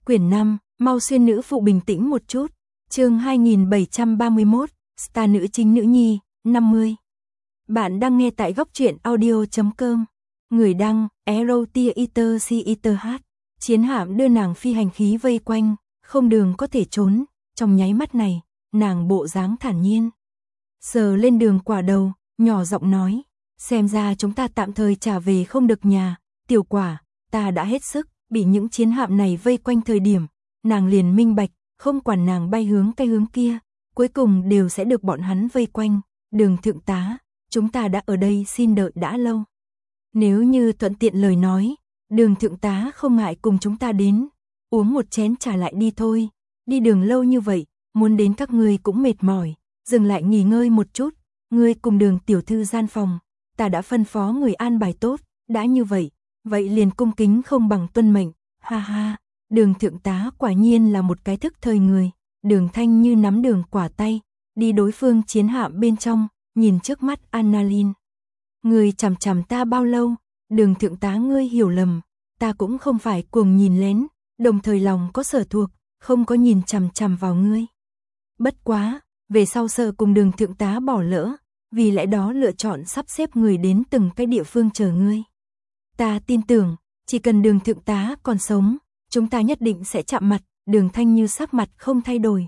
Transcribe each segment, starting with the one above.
Quyển 5, mau xuyên nữ phụ bình tĩnh một chút. Chương 2731, Star nữ chính nữ nhi, 50. Bạn đang nghe tại góc truyện audio.com. Người đăng, Erotiater. Chiến hạm đưa nàng phi hành khí vây quanh, không đường có thể trốn. Trong nháy mắt này, nàng bộ dáng thản nhiên. Sờ lên Đường Quả đầu, nhỏ giọng nói, xem ra chúng ta tạm thời trả về không được nhà. Tiểu Quả, ta đã hết sức. Bị những chiến hạm này vây quanh thời điểm, nàng liền minh bạch, không quản nàng bay hướng cái hướng kia, cuối cùng đều sẽ được bọn hắn vây quanh. Đường thượng tá, chúng ta đã ở đây xin đợi đã lâu. Nếu như thuận tiện lời nói, Đường thượng tá không ngại cùng chúng ta đến, uống một chén trà lại đi thôi. Đi đường lâu như vậy, muốn đến các ngươi cũng mệt mỏi, dừng lại nghỉ ngơi một chút. Ngươi cùng Đường tiểu thư gian phòng, ta đã phân phó người an bài tốt, đã như vậy liền cung kính không bằng tuân mệnh. Ha ha, Đường thượng tá quả nhiên là một cái thức thời người. Đường Thanh Như nắm Đường Quả tay, đi đối phương chiến hạm bên trong, nhìn trước mắt Annalyn. Ngươi chằm chằm ta bao lâu? Đường thượng tá, ngươi hiểu lầm, ta cũng không phải cuồng nhìn lén, đồng thời lòng có sở thuộc, không có nhìn chằm chằm vào ngươi. Bất quá, về sau sợ cùng Đường thượng tá bỏ lỡ, vì lẽ đó lựa chọn sắp xếp người đến từng cái địa phương chờ ngươi. Ta tin tưởng, chỉ cần Đường thượng tá còn sống, chúng ta nhất định sẽ chạm mặt. Đường Thanh Như sắc mặt không thay đổi.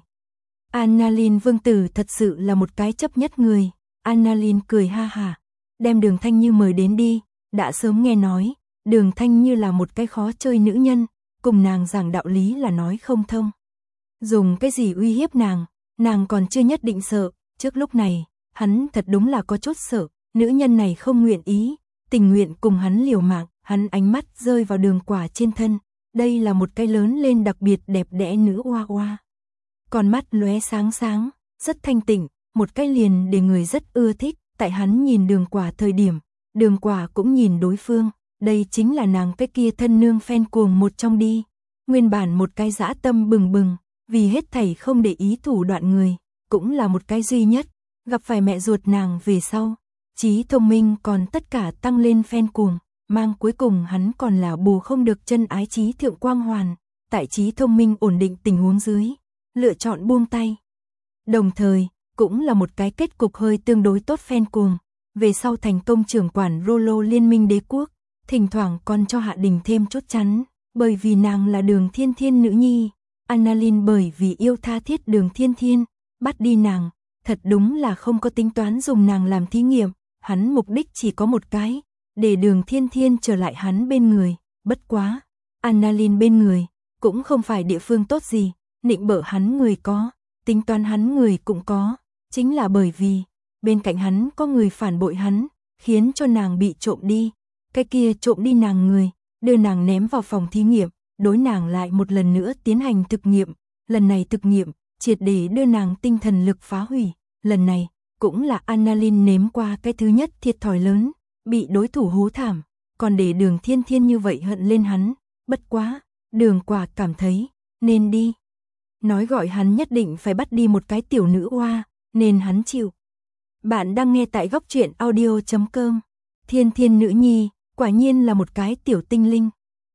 Annalyn vương tử thật sự là một cái chấp nhất người. Annalyn cười ha hả, đem Đường Thanh Như mời đến đi. Đã sớm nghe nói, Đường Thanh Như là một cái khó chơi nữ nhân, cùng nàng giảng đạo lý là nói không thông. Dùng cái gì uy hiếp nàng còn chưa nhất định sợ. Trước lúc này, hắn thật đúng là có chút sợ, nữ nhân này không nguyện ý, tình nguyện cùng hắn liều mạng. Hắn ánh mắt rơi vào Đường Quả trên thân, đây là một cái lớn lên đặc biệt đẹp đẽ nữ oa oa. Con mắt lóe sáng sáng, rất thanh tịnh, một cái liền để người rất ưa thích. Tại hắn nhìn Đường Quả thời điểm, Đường Quả cũng nhìn đối phương, đây chính là nàng cái kia thân nương fan cuồng một trong đi. Nguyên bản một cái dã tâm bừng bừng, vì hết thảy không để ý thủ đoạn người, cũng là một cái duy nhất, gặp phải mẹ ruột nàng về sau, trí thông minh còn tất cả tăng lên fan cuồng. Mang cuối cùng hắn còn là bù không được chân ái trí thượng quang hoàn, tại trí thông minh ổn định tình huống dưới, lựa chọn buông tay. Đồng thời, cũng là một cái kết cục hơi tương đối tốt fan cuồng, về sau thành công trưởng quản Rolo liên minh đế quốc, thỉnh thoảng còn cho Hạ Đình thêm chốt chắn, bởi vì nàng là Đường Thiên Thiên nữ nhi. Annalyn bởi vì yêu tha thiết Đường Thiên Thiên, bắt đi nàng, thật đúng là không có tính toán dùng nàng làm thí nghiệm, hắn mục đích chỉ có một cái, để Đường Thiên Thiên trở lại hắn bên người. Bất quá, Annalyn bên người cũng không phải địa phương tốt gì, nịnh bợ hắn người có, tính toán hắn người cũng có, chính là bởi vì bên cạnh hắn có người phản bội hắn, khiến cho nàng bị trộm đi. Cái kia trộm đi nàng người, đưa nàng ném vào phòng thí nghiệm, đối nàng lại một lần nữa tiến hành thực nghiệm. Lần này thực nghiệm triệt để đưa nàng tinh thần lực phá hủy. Lần này cũng là Annalyn nếm qua cái thứ nhất thiệt thòi lớn, bị đối thủ hú thảm, còn để Đường Thiên Thiên như vậy hận lên hắn. Bất quá, Đường Quả cảm thấy nên đi, nói gọi hắn nhất định phải bắt đi một cái tiểu nữ oa, nên hắn chịu. Bạn đang nghe tại góc truyện audio.com. Thiên Thiên nữ nhi, quả nhiên là một cái tiểu tinh linh.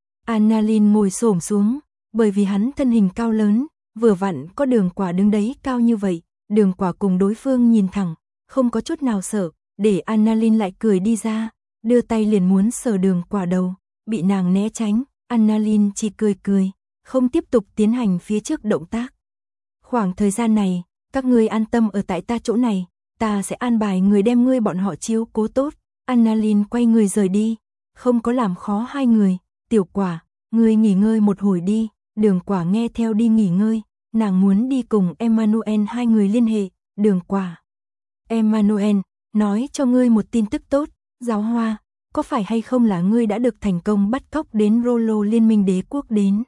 Annalyn ngồi xổm xuống, bởi vì hắn thân hình cao lớn, vừa vặn có Đường Quả đứng đấy cao như vậy. Đường Quả cùng đối phương nhìn thẳng, không có chút nào sợ, để Annalyn lại cười đi ra, đưa tay liền muốn sờ Đường Quả đầu, bị nàng né tránh. Annalyn chỉ cười cười, không tiếp tục tiến hành phía trước động tác. Khoảng thời gian này, các ngươi an tâm ở tại ta chỗ này, ta sẽ an bài người đem ngươi bọn họ chiếu cố tốt. Annalyn quay người rời đi, không có làm khó hai người. Tiểu Quả, ngươi nghỉ ngơi một hồi đi. Đường Quả nghe theo đi nghỉ ngơi, nàng muốn đi cùng Emmanuel hai người liên hệ. Đường Quả, Emmanuel, nói cho ngươi một tin tức tốt. Giáo Hoa, có phải hay không là ngươi đã được thành công bắt cóc đến Rolo liên minh đế quốc đến?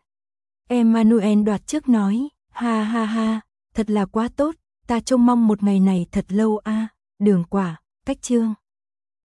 Emmanuel đoạt trước nói, ha ha ha, thật là quá tốt, ta trông mong một ngày này thật lâu a. Đường Quả, cách chương